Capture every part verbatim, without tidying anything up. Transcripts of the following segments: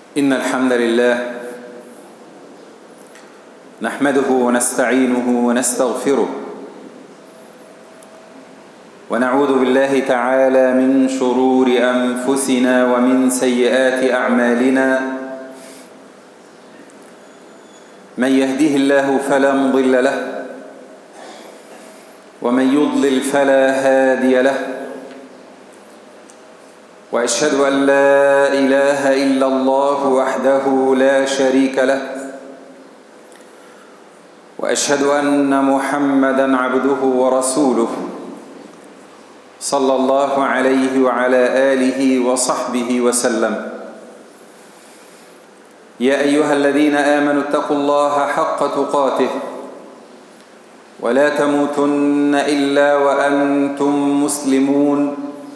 إن الحمد لله نحمده ونستعينه ونستغفره ونعوذ بالله تعالى من شرور أنفسنا ومن سيئات أعمالنا. من يهده الله فلا مضل له ومن يضلل فلا هادي له، وأشهد أن لا إله إلا الله وحده لا شريك له، وأشهد أن محمدًا عبده ورسوله صلى الله عليه وعلى آله وصحبه وسلم. يا أيها الذين آمنوا اتقوا الله حق تقاته ولا تموتن إلا وأنتم مسلمون.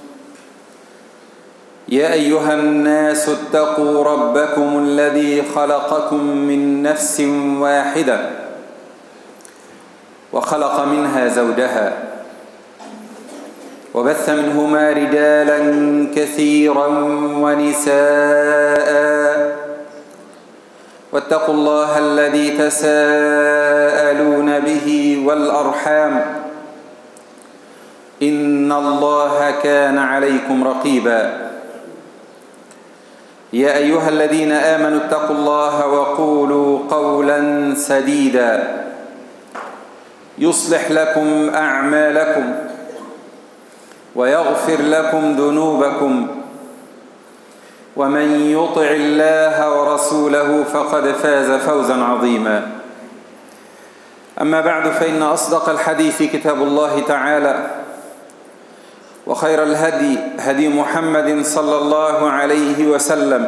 يا أيها الناس اتقوا ربكم الذي خلقكم من نفس واحدة وخلق منها زوجها وبث منهما رجالا كثيرا ونساء، واتقوا الله الذي تساءلون به والأرحام إن الله كان عليكم رقيبا. يا أيها الذين آمنوا اتقوا الله وقولوا قولا سديدا يصلح لكم أعمالكم ويغفر لكم ذنوبكم، ومن يطع الله ورسوله فقد فاز فوزا عظيما. أما بعد، فإن أصدق الحديث كتاب الله تعالى، وخير الهدي هدي محمد صلى الله عليه وسلم،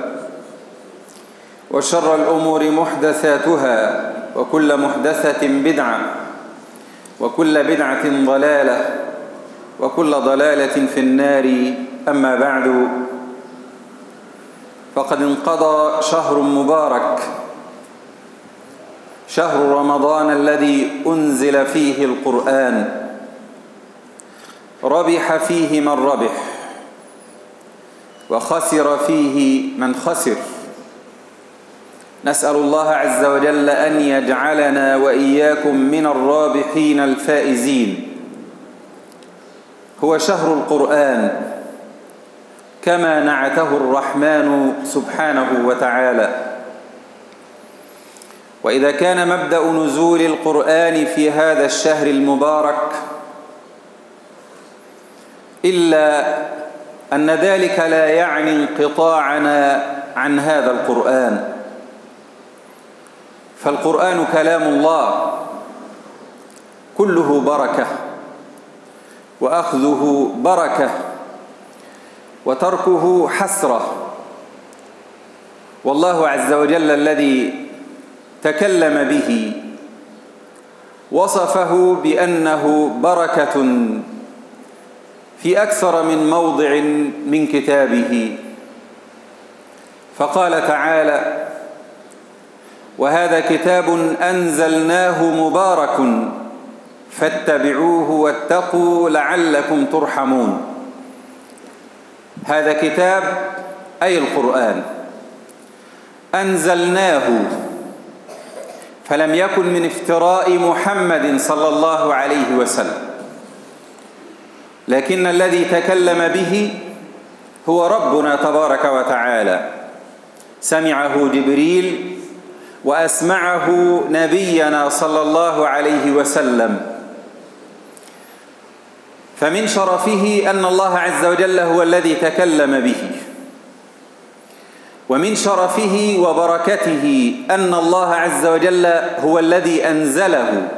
وشر الأمور محدثاتها، وكل محدثة بدعة، وكل بدعة ضلالة، وكل ضلالة في النار. أما بعد، فقد انقضى شهر مبارك، شهر رمضان الذي أنزل فيه القرآن، ربح فيه من ربح وخسر فيه من خسر. نسأل الله عز وجل أن يجعلنا وإياكم من الرابحين الفائزين. هو شهر القرآن كما نعته الرحمن سبحانه وتعالى. وإذا كان مبدأ نزول القرآن في هذا الشهر المبارك، إلا أن ذلك لا يعني انقطاعنا عن هذا القرآن، فالقرآن كلام الله كله بركة، وأخذه بركة، وتركه حسرة. والله عز وجل الذي تكلم به وصفه بأنه بركة في أكثر من موضع من كتابه، فقال تعالى: وهذا كتاب أنزلناه مبارك فاتبعوه واتقوا لعلكم ترحمون. هذا كتاب أي القرآن أنزلناه، فلم يكن من افتراء محمد صلى الله عليه وسلم، لكن الذي تكلم به هو ربنا تبارك وتعالى. سمعه جبريل وأسمعه نبينا صلى الله عليه وسلم. فمن شرفه أن الله عز وجل هو الذي تكلم به، ومن شرفه وبركته أن الله عز وجل هو الذي أنزله،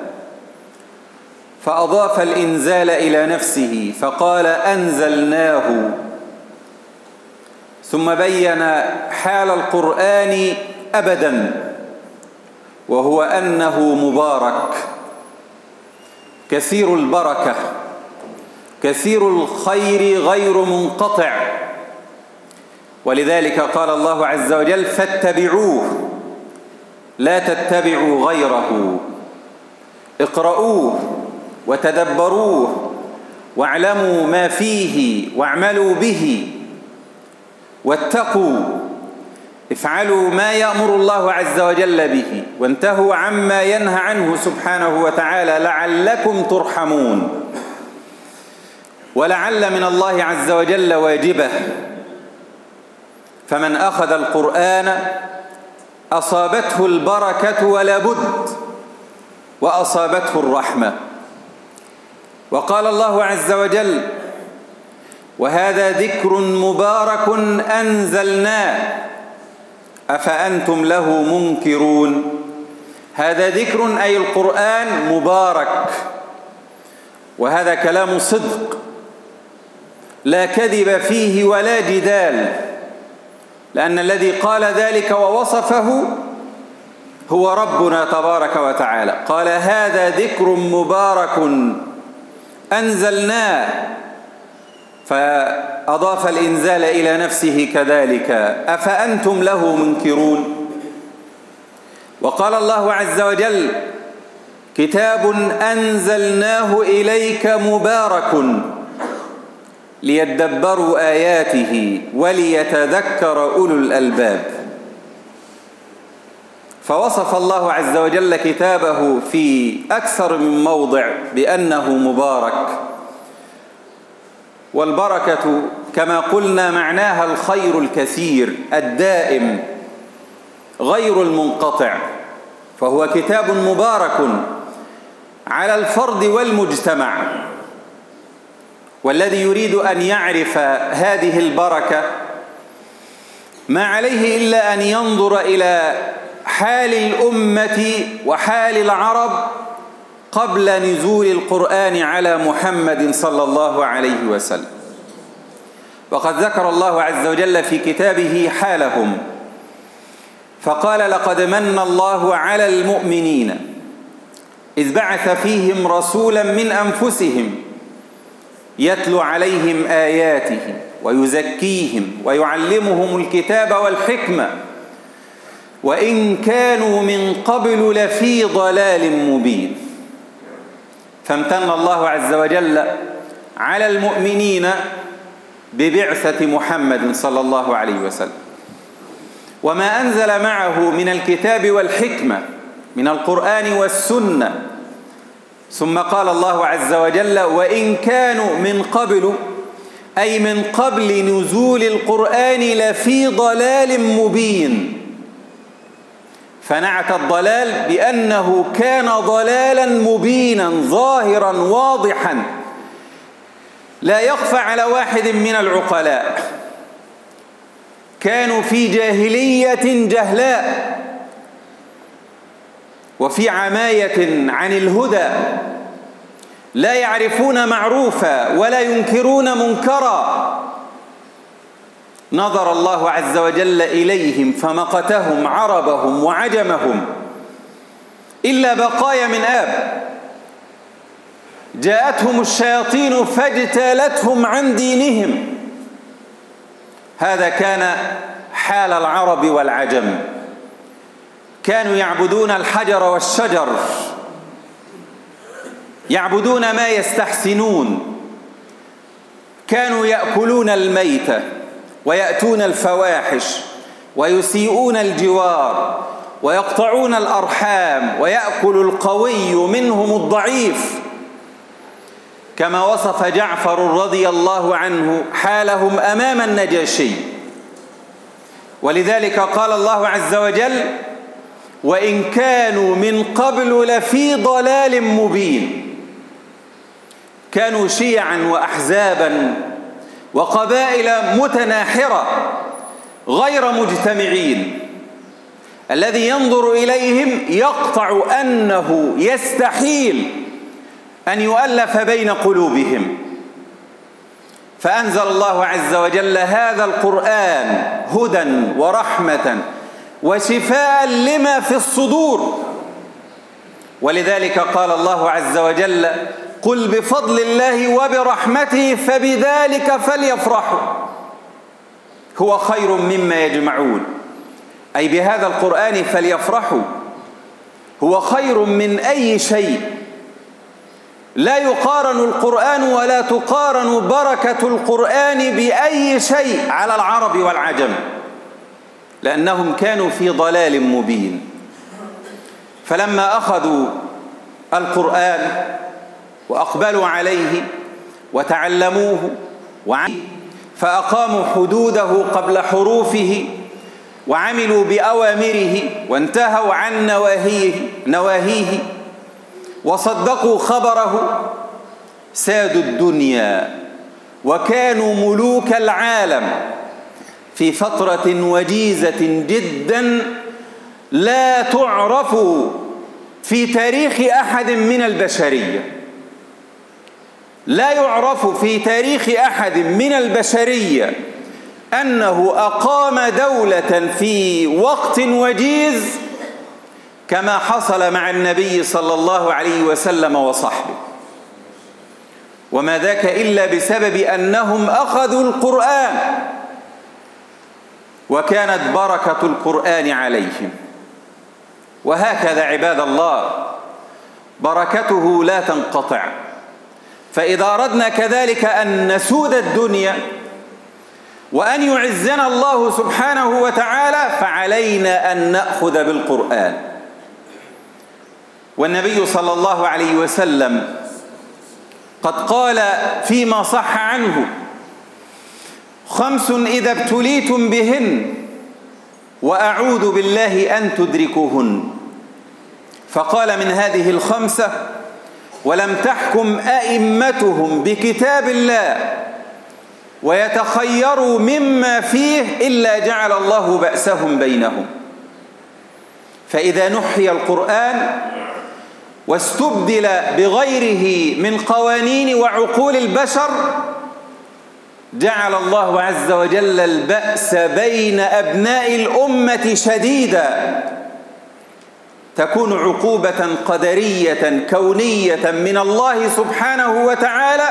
فأضاف الإنزال إلى نفسه فقال: أنزلناه. ثم بين حال القرآن أبداً، وهو أنه مبارك كثير البركة، كثير الخير غير منقطع. ولذلك قال الله عز وجل: فاتبعوه لا تتبعوا غيره، اقرؤوه وتدبروه واعلموا ما فيه واعملوا به واتقوا افعلوا ما يأمر الله عز وجل به وانتهوا عما ينهى عنه سبحانه وتعالى لعلكم ترحمون. ولعل من الله عز وجل واجبة، فمن أخذ القرآن أصابته البركة ولا بد، وأصابته الرحمة. وقال الله عز وجل: وهذا ذكر مبارك أنزلناه أفأنتم له منكرون. هذا ذكر أي القرآن مبارك، وهذا كلام صدق لا كذب فيه ولا جدال، لأن الذي قال ذلك ووصفه هو ربنا تبارك وتعالى. قال: هذا ذكر مبارك أنزلناه، فأضاف الإنزال إلى نفسه كذلك. أفأنتم له منكرون. وقال الله عز وجل: كتاب أنزلناه إليك مبارك ليدبروا آياته وليتذكر أولو الألباب. فوصف الله عز وجل كتابه في أكثر من موضع بأنه مبارك. والبركة كما قلنا معناها الخير الكثير الدائم غير المنقطع، فهو كتاب مبارك على الفرد والمجتمع. والذي يريد أن يعرف هذه البركة ما عليه إلا أن ينظر إلى حال الأمة وحال العرب قبل نزول القرآن على محمد صلى الله عليه وسلم. وقد ذكر الله عز وجل في كتابه حالهم، فقال: لقد من الله على المؤمنين إذ بعث فيهم رسولا من أنفسهم يتلو عليهم آياته ويزكيهم ويعلمهم الكتاب والحكمة وإن كانوا من قبل لفي ضلال مبين. فامتن الله عز وجل على المؤمنين ببعثة محمد صلى الله عليه وسلم وما أنزل معه من الكتاب والحكمة من القرآن والسنة. ثم قال الله عز وجل: وإن كانوا من قبل، أي من قبل نزول القرآن لفي ضلال مبين. فنعت الضلال بأنه كان ضلالا مبينا ظاهرا واضحا لا يخفى على واحد من العقلاء. كانوا في جاهلية جهلاء وفي عماية عن الهدى، لا يعرفون معروفا ولا ينكرون منكرا. نظر الله عز وجل إليهم فمقتهم عربهم وعجمهم إلا بقايا من آب. جاءتهم الشياطين فاجتالتهم عن دينهم. هذا كان حال العرب والعجم. كانوا يعبدون الحجر والشجر، يعبدون ما يستحسنون، كانوا يأكلون الميتة ويأتون الفواحش ويسيئون الجوار ويقطعون الأرحام ويأكل القوي منهم الضعيف، كما وصف جعفر رضي الله عنه حالهم أمام النجاشي. ولذلك قال الله عز وجل: وإن كانوا من قبل لفي ضلال مبين. كانوا شيعا وأحزابا وقبائل متناحرة غير مجتمعين. الذي ينظر إليهم يقطع أنه يستحيل أن يؤلف بين قلوبهم. فأنزل الله عز وجل هذا القرآن هدى ورحمة وشفاء لما في الصدور. ولذلك قال الله عز وجل: قل بفضل الله وبرحمته فبذلك فليفرحوا هو خير مما يجمعون. أي بهذا القرآن فليفرحوا، هو خير من أي شيء. لا يقارن القرآن ولا تقارن بركة القرآن بأي شيء على العرب والعجم. لأنهم كانوا في ضلال مبين. فلما أخذوا القرآن وأقبلوا عليه وتعلموه فأقاموا حدوده قبل حروفه وعملوا بأوامره وانتهوا عن نواهيه, نواهيه وصدقوا خبره، سادوا الدنيا وكانوا ملوك العالم في فترة وجيزة جدا لا تعرف في تاريخ أحد من البشرية. لا يعرف في تاريخ أحد من البشرية أنه أقام دولة في وقت وجيز كما حصل مع النبي صلى الله عليه وسلم وصحبه، وما ذاك إلا بسبب أنهم أخذوا القرآن وكانت بركة القرآن عليهم. وهكذا عباد الله بركته لا تنقطع. فإذا أردنا كذلك أن نسود الدنيا وأن يعزنا الله سبحانه وتعالى فعلينا أن نأخذ بالقرآن. والنبي صلى الله عليه وسلم قد قال فيما صح عنه: خمس إذا ابتليتم بهن وأعوذ بالله أن تدركوهن. فقال: من هذه الخمسة ولم تحكم أئمتهم بكتاب الله ويتخيروا مما فيه إلا جعل الله بأسهم بينهم. فإذا نحي القرآن واستبدل بغيره من قوانين وعقول البشر جعل الله عز وجل البأس بين أبناء الأمة شديدا، تكون عقوبة قدرية كونية من الله سبحانه وتعالى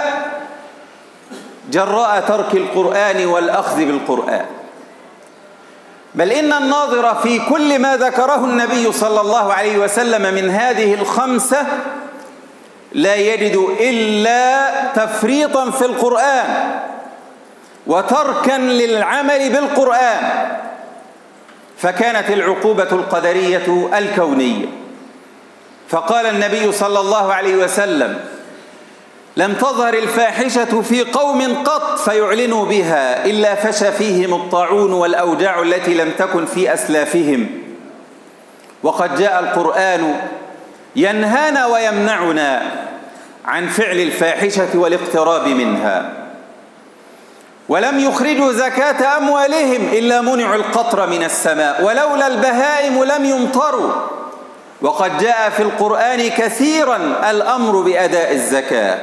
جراء ترك القرآن والأخذ بالقرآن. بل إن الناظر في كل ما ذكره النبي صلى الله عليه وسلم من هذه الخمسة لا يجد إلا تفريطا في القرآن وتركا للعمل بالقرآن. فكانت العقوبة القدرية الكونية. فقال النبي صلى الله عليه وسلم: لم تظهر الفاحشة في قوم قط فيعلنوا بها إلا فشى فيهم الطاعون والأوجاع التي لم تكن في أسلافهم. وقد جاء القرآن ينهانا ويمنعنا عن فعل الفاحشة والاقتراب منها. ولم يخرجوا زكاة أموالهم إلا منعوا القطر من السماء، ولولا البهائم لم يمطروا. وقد جاء في القرآن كثيرا الأمر بأداء الزكاة.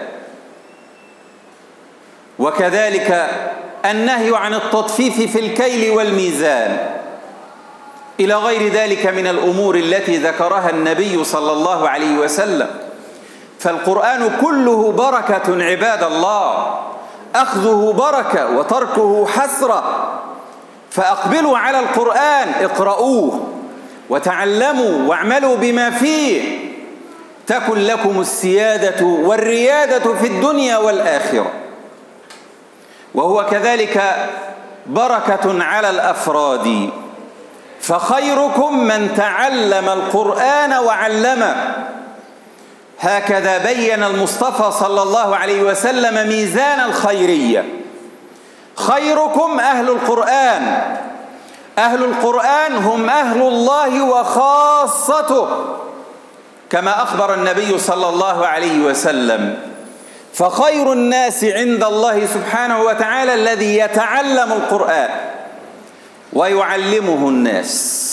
وكذلك النهي عن التطفيف في الكيل والميزان إلى غير ذلك من الأمور التي ذكرها النبي صلى الله عليه وسلم. فالقرآن كله بركة عباد الله، أخذه بركة وتركه حسرة. فأقبلوا على القرآن، اقرؤوه وتعلموا واعملوا بما فيه تكن لكم السيادة والريادة في الدنيا والآخرة. وهو كذلك بركة على الأفراد، فخيركم من تعلم القرآن وعلمه. هكذا بين المصطفى صلى الله عليه وسلم ميزان الخيرية: خيركم أهل القرآن. أهل القرآن هم أهل الله وخاصته كما أخبر النبي صلى الله عليه وسلم. فخير الناس عند الله سبحانه وتعالى الذي يتعلم القرآن ويعلمه الناس.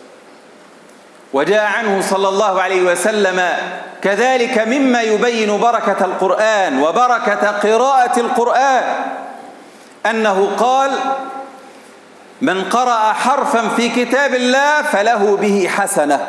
وجاء عنه صلى الله عليه وسلم كذلك مما يبين بركة القرآن وبركة قراءة القرآن أنه قال: من قرأ حرفا في كتاب الله فله به حسنة،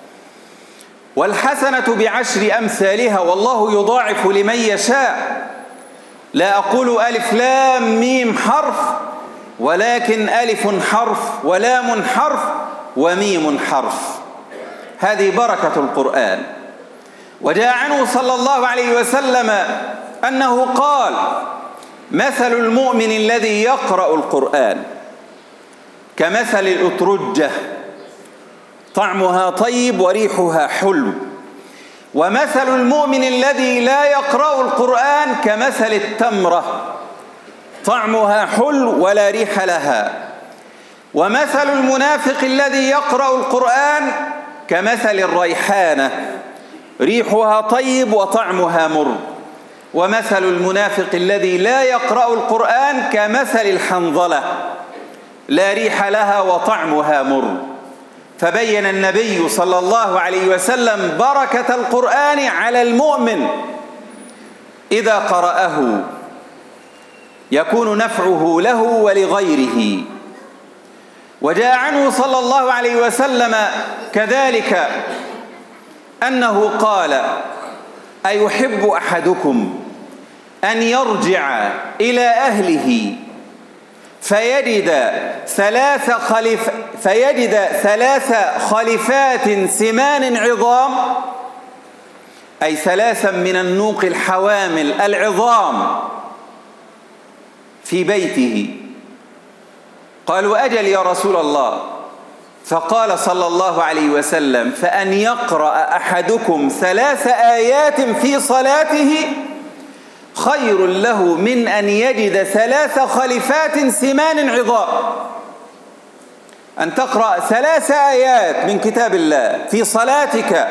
والحسنة بعشر أمثالها والله يضاعف لمن يشاء. لا أقول ألف لام ميم حرف، ولكن ألف حرف ولام حرف وميم حرف. هذه بركة القرآن. وجاء عنه صلى الله عليه وسلم أنه قال: مثل المؤمن الذي يقرأ القرآن كمثل الأترجة طعمها طيب وريحها حلو، ومثل المؤمن الذي لا يقرأ القرآن كمثل التمرة طعمها حلو ولا ريح لها، ومثل المنافق الذي يقرأ القرآن كمثل الريحانة ريحها طيب وطعمها مر، ومثل المنافق الذي لا يقرأ القرآن كمثل الحنظلة لا ريح لها وطعمها مر. فبين النبي صلى الله عليه وسلم بركة القرآن على المؤمن إذا قرأه يكون نفعه له ولغيره. وجاء عنه صلى الله عليه وسلم كذلك أنه قال: أيحب أحدكم أن يرجع إلى أهله فيجد ثلاث خلف فيجد ثلاث خلفات سمان عظام، أي ثلاثا من النوق الحوامل العظام في بيته؟ قالوا: أجل يا رسول الله. فقال صلى الله عليه وسلم: فأن يقرأ أحدكم ثلاث آيات في صلاته خير له من أن يجد ثلاث خلفات سمان عظام. أن تقرأ ثلاث آيات من كتاب الله في صلاتك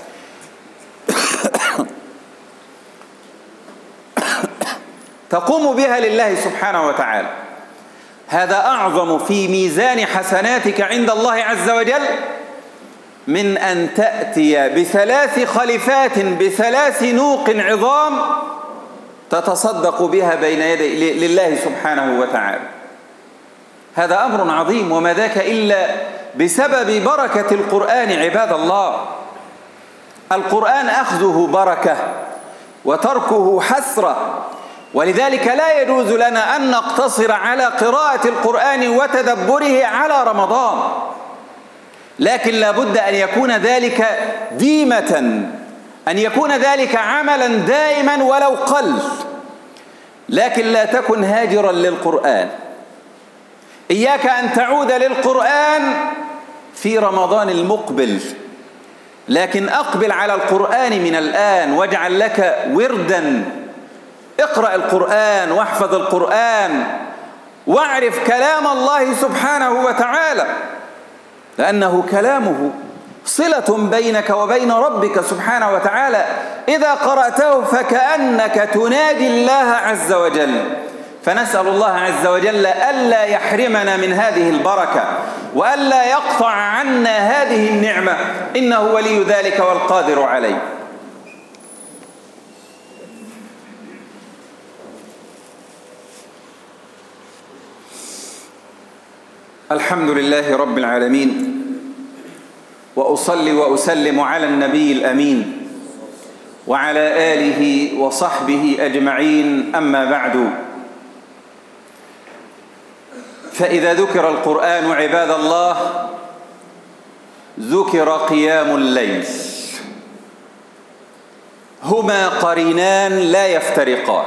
تقوم بها لله سبحانه وتعالى، هذا أعظم في ميزان حسناتك عند الله عز وجل من أن تأتي بثلاث خلفات بثلاث نوق عظام تتصدق بها بين يدي لله سبحانه وتعالى. هذا أمر عظيم، وما ذاك إلا بسبب بركة القرآن. عباد الله، القرآن أخذه بركة وتركه حسرة، ولذلك لا يجوز لنا أن نقتصر على قراءة القرآن وتدبره على رمضان، لكن لا بد أن يكون ذلك ديمة، أن يكون ذلك عملا دائما ولو قل، لكن لا تكن هاجرا للقرآن. إياك أن تعود للقرآن في رمضان المقبل، لكن أقبل على القرآن من الآن، واجعل لك وردا. اقرأ القرآن واحفظ القرآن واعرف كلام الله سبحانه وتعالى، لأنه كلامه صلة بينك وبين ربك سبحانه وتعالى. إذا قرأته فكأنك تنادي الله عز وجل. فنسأل الله عز وجل ألا يحرمنا من هذه البركة وألا يقطع عنا هذه النعمة، إنه ولي ذلك والقادر عليه. الحمد لله رب العالمين، وأصلي وأسلم على النبي الأمين وعلى آله وصحبه أجمعين، أما بعد. فإذا ذكر القرآن عباد الله ذكر قيام الليل، هما قرينان لا يفترقان.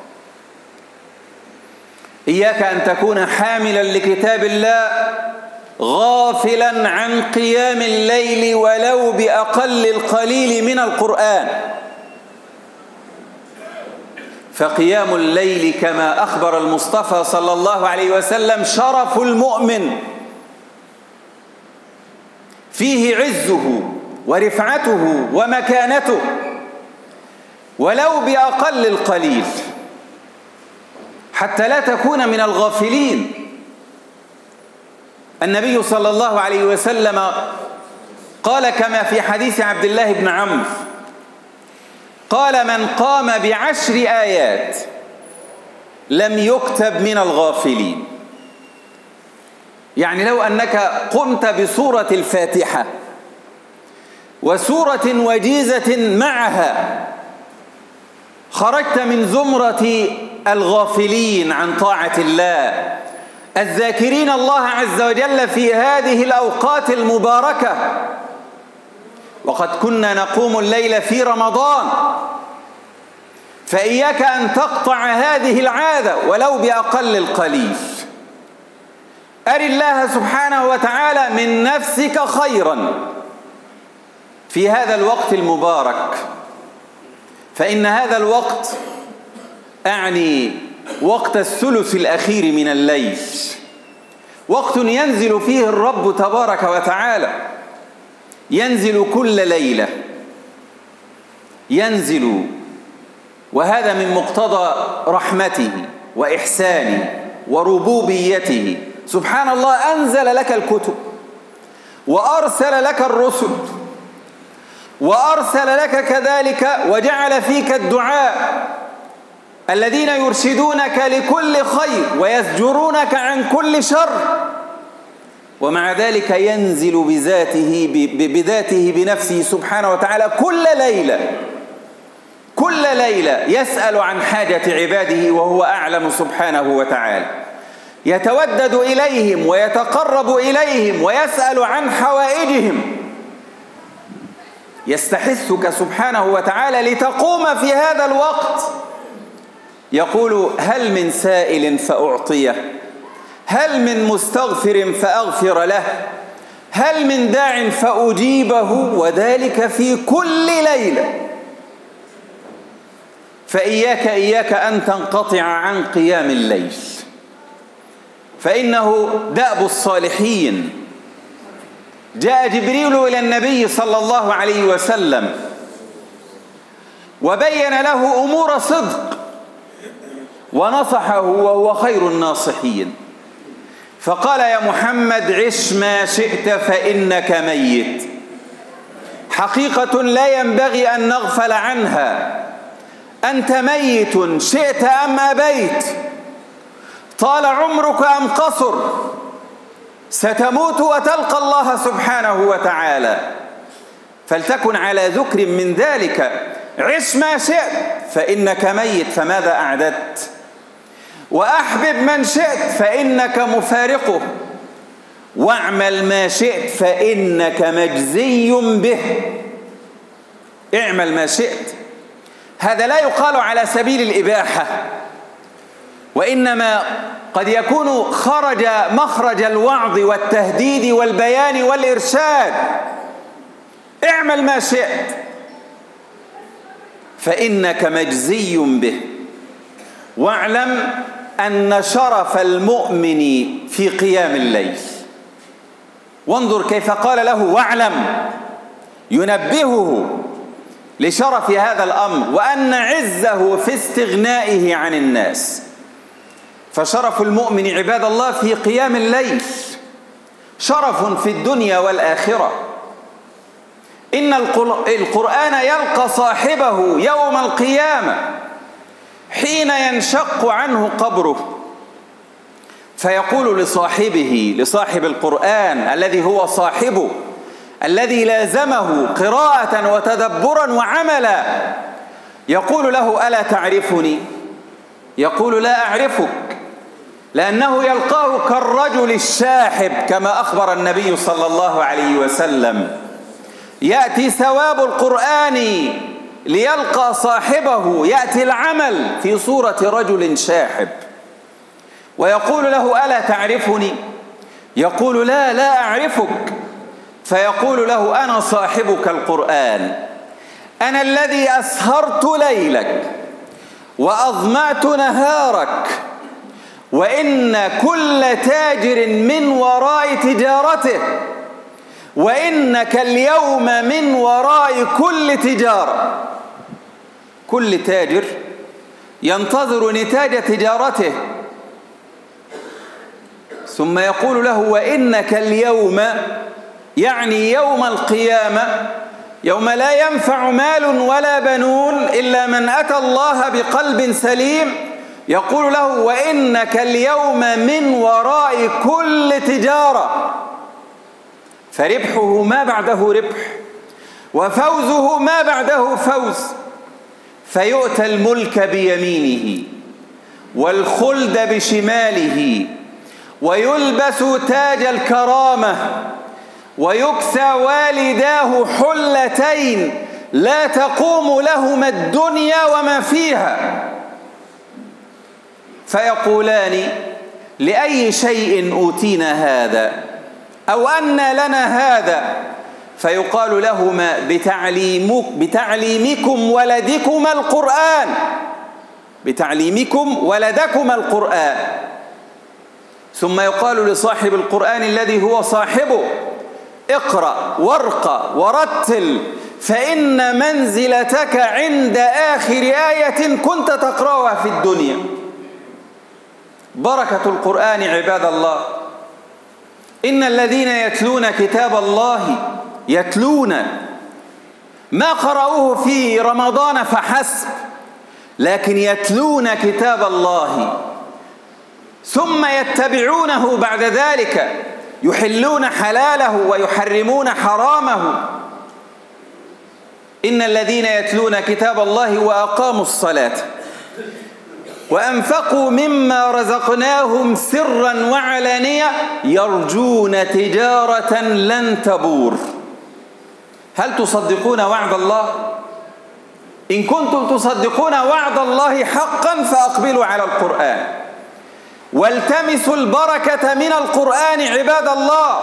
إياك أن تكون حاملا لكتاب الله غافلا عن قيام الليل ولو بأقل القليل من القرآن. فقيام الليل كما أخبر المصطفى صلى الله عليه وسلم شرف المؤمن، فيه عزه ورفعته ومكانته ولو بأقل القليل، حتى لا تكون من الغافلين. النبي صلى الله عليه وسلم قال كما في حديث عبد الله بن عمرو قال: من قام بعشر آيات لم يكتب من الغافلين. يعني لو أنك قمت بسورة الفاتحة وسورة وجيزة معها خرجت من زمرة الغافلين عن طاعة الله الذاكرين الله عز وجل في هذه الأوقات المباركة. وقد كنا نقوم الليل في رمضان، فإياك أن تقطع هذه العادة ولو بأقل القليل. أر الله سبحانه وتعالى من نفسك خيرا في هذا الوقت المبارك، فإن هذا الوقت أعني وقت الثلث الأخير من الليل، وقت ينزل فيه الرب تبارك وتعالى، ينزل كل ليلة، ينزل، وهذا من مقتضى رحمته وإحسانه وربوبيته. سبحان الله، أنزل لك الكتب وأرسل لك الرسل وأرسل لك كذلك وجعل فيك الدعاء الذين يرشدونك لكل خير ويزجرونك عن كل شر، ومع ذلك ينزل بذاته بذاته بنفسه سبحانه وتعالى كل ليلة كل ليلة يسأل عن حاجة عباده، وهو أعلم سبحانه وتعالى، يتودد إليهم ويتقرب إليهم ويسأل عن حوائجهم، يستحثك سبحانه وتعالى لتقوم في هذا الوقت، يقول: هل من سائل فأعطيه، هل من مستغفر فأغفر له، هل من داع فأجيبه، وذلك في كل ليلة. فإياك إياك أن تنقطع عن قيام الليل، فإنه دأب الصالحين. جاء جبريل إلى النبي صلى الله عليه وسلم وبين له أمور صدق ونصحه وهو خير الناصحين، فقال: يا محمد، عش ما شئت فإنك ميت، حقيقة لا ينبغي أن نغفل عنها، أنت ميت شئت أم أبيت، طال عمرك أم قصر، ستموت وتلقى الله سبحانه وتعالى، فلتكن على ذكر من ذلك. عش ما شئت فإنك ميت، فماذا أعددت؟ وأحبب من شئت فإنك مفارقه، واعمل ما شئت فإنك مجزي به. اعمل ما شئت، هذا لا يقال على سبيل الإباحة، وإنما قد يكون خرج مخرج الوعظ والتهديد والبيان والإرشاد. اعمل ما شئت فإنك مجزي به، واعلم أن شرف المؤمن في قيام الليل. وانظر كيف قال له واعلم، ينبهه لشرف هذا الأمر وأن عزه في استغنائه عن الناس. فشرف المؤمن عباد الله في قيام الليل شرف في الدنيا والآخرة. إن القرآن يلقى صاحبه يوم القيامة حين ينشق عنه قبره، فيقول لصاحبه، لصاحب القرآن الذي هو صاحبه، الذي لازمه قراءة وتدبرا وعملا، يقول له: ألا تعرفني؟ يقول: لا أعرفك، لأنه يلقاه كالرجل الشاحب كما أخبر النبي صلى الله عليه وسلم. يأتي ثواب القرآن ليلقى صاحبه، يأتي العمل في صورة رجل شاحب، ويقول له: ألا تعرفني؟ يقول: لا لا أعرفك. فيقول له: أنا صاحبك القرآن، أنا الذي أسهرت ليلك وأظمأت نهارك، وإن كل تاجر من وراء تجارته، وإنك اليوم من وراء كل تجارة. كل تاجر ينتظر نتاج تجارته، ثم يقول له: وإنك اليوم، يعني يوم القيامة، يوم لا ينفع مال ولا بنون إلا من أتى الله بقلب سليم، يقول له: وإنك اليوم من وراء كل تجارة. فربحه ما بعده ربح، وفوزه ما بعده فوز. فيؤتى الملك بيمينه والخلد بشماله، ويلبس تاج الكرامة، ويكسى والداه حلتين لا تقوم لهما الدنيا وما فيها، فيقولان: لأي شيء أوتينا هذا أو أن لنا هذا؟ فيقال لهما بتعليمك بتعليمكم ولدكما القرآن بتعليمكم ولدكما القرآن. ثم يقال لصاحب القرآن الذي هو صاحبه: اقرأ وارقى ورتل، فإن منزلتك عند آخر آية كنت تقرأها في الدنيا. بركة القرآن عباد الله. إن الذين يتلون كتاب الله يتلون ما قرأوه في رمضان فحسب، لكن يتلون كتاب الله ثم يتبعونه بعد ذلك، يحلون حلاله ويحرمون حرامه. إن الذين يتلون كتاب الله وأقاموا الصلاة وأنفقوا مما رزقناهم سرا وعلانية يرجون تجارة لن تبور. هل تصدقون وعد الله؟ إن كنتم تصدقون وعد الله حقا فأقبلوا على القرآن والتمسوا البركة من القرآن عباد الله.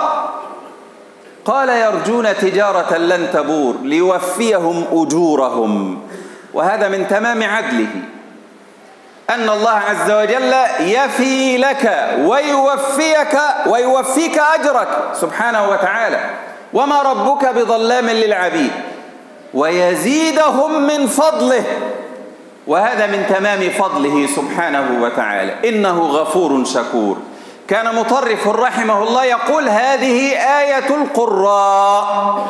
قال: يرجون تجارة لن تبور ليوفيهم أجورهم. وهذا من تمام عدله، أن الله عز وجل يفي لك ويوفيك ويوفيك أجرك سبحانه وتعالى، وما ربك بظلام للعبيد، ويزيدهم من فضله، وهذا من تمام فضله سبحانه وتعالى. إنه غفور شكور. كان مطرف رحمه الله يقول: هذه آية القراء،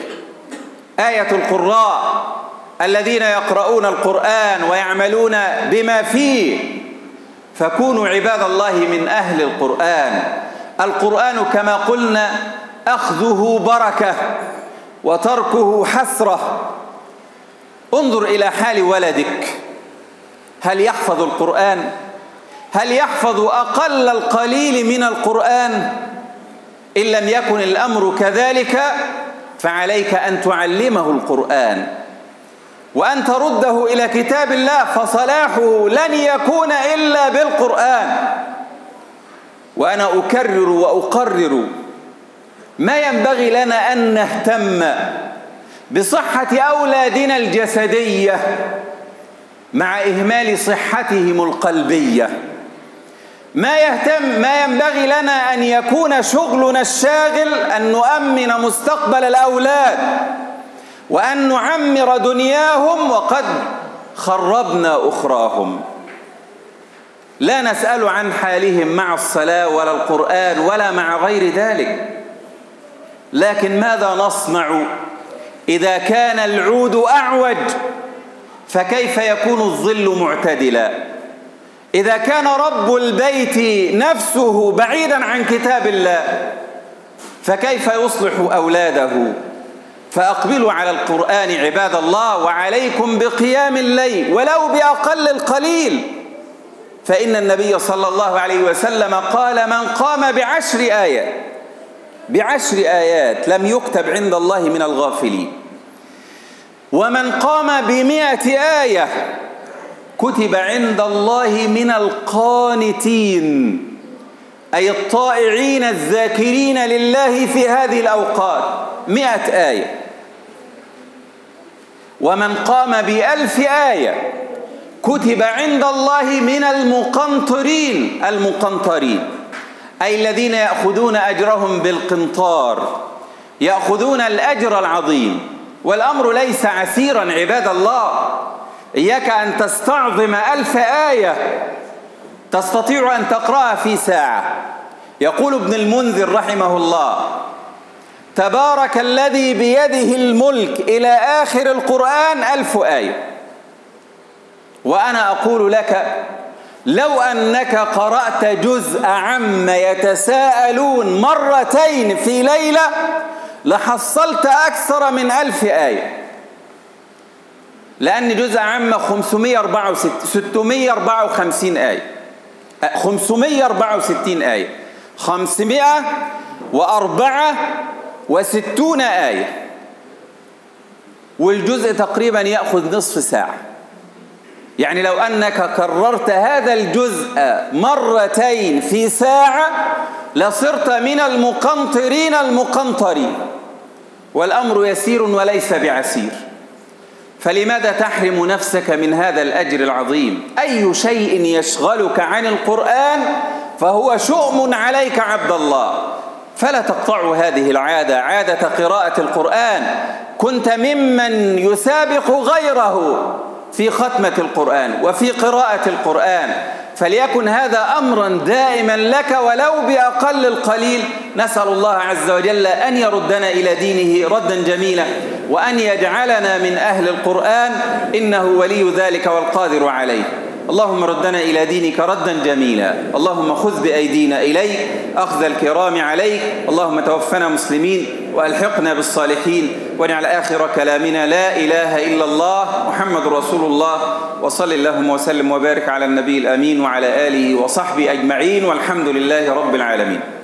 آية القراء الذين يقرؤون القرآن ويعملون بما فيه. فكونوا عباد الله من أهل القرآن. القرآن كما قلنا أخذه بركة وتركه حسرة. انظر إلى حال ولدك، هل يحفظ القرآن؟ هل يحفظ أقل القليل من القرآن؟ إن لم يكن الأمر كذلك فعليك أن تعلمه القرآن وأن ترده إلى كتاب الله، فصلاحه لن يكون إلا بالقرآن. وأنا أكرر وأقرر: ما ينبغي لنا أن نهتم بصحة أولادنا الجسدية مع إهمال صحتهم القلبية. ما يهتم ما ينبغي لنا أن يكون شغلنا الشاغل أن نؤمن مستقبل الأولاد وأن نعمر دنياهم وقد خربنا أخراهم. لا نسأل عن حالهم مع الصلاة ولا القرآن ولا مع غير ذلك، لكن ماذا نصنع إذا كان العود أعوج؟ فكيف يكون الظل معتدلا؟ إذا كان رب البيت نفسه بعيدا عن كتاب الله فكيف يصلح أولاده؟ فأقبلوا على القرآن عباد الله، وعليكم بقيام الليل ولو بأقل القليل. فإن النبي صلى الله عليه وسلم قال: من قام بعشر آيات بعشر آيات لم يكتب عند الله من الغافلين، ومن قام بمئة آية كتب عند الله من القانتين، أي الطائعين الذاكرين لله في هذه الأوقات. مئة آية. ومن قام بألف آية كتب عند الله من المقنطرين. المقنطرين أي الذين يأخذون أجرهم بالقنطار، يأخذون الأجر العظيم. والأمر ليس عسيرا عباد الله. إياك أن تستعظم ألف آية تستطيع أن تقرأها في ساعة. يقول ابن المنذر رحمه الله: تبارك الذي بيده الملك إلى آخر القرآن ألف آية. وأنا أقول لك: لو أنك قرأت جزء عما يتساءلون مرتين في ليلة لحصلت أكثر من ألف آية، لأن جزء عما ستمائة وأربعة وخمسين آية، خمسمائة وأربعة وستين آية، خمسمائة وأربعة وستون آية، والجزء تقريبا يأخذ نصف ساعة. يعني لو أنك كررت هذا الجزء مرتين في ساعة لصرت من المقنطرين المقنطرين، والأمر يسير وليس بعسير. فلماذا تحرم نفسك من هذا الأجر العظيم؟ أي شيء يشغلك عن القرآن فهو شؤم عليك عبد الله، فلا تقطع هذه العادة، عادة قراءة القرآن. كنت ممن يسابق غيره في ختمة القرآن وفي قراءة القرآن، فليكن هذا أمرا دائما لك ولو بأقل القليل. نسأل الله عز وجل أن يردنا إلى دينه ردا جميلا، وأن يجعلنا من أهل القرآن، إنه ولي ذلك والقادر عليه. اللهم ردنا إلى دينك ردا جميلا، اللهم خذ بأيدينا إليك أخذ الكرام عليك، اللهم توفنا مسلمين وألحقنا بالصالحين، واجعل آخر كلامنا لا إله إلا الله محمد رسول الله. وصل اللهم وسلم وبارك على النبي الأمين وعلى آله وصحبه أجمعين، والحمد لله رب العالمين.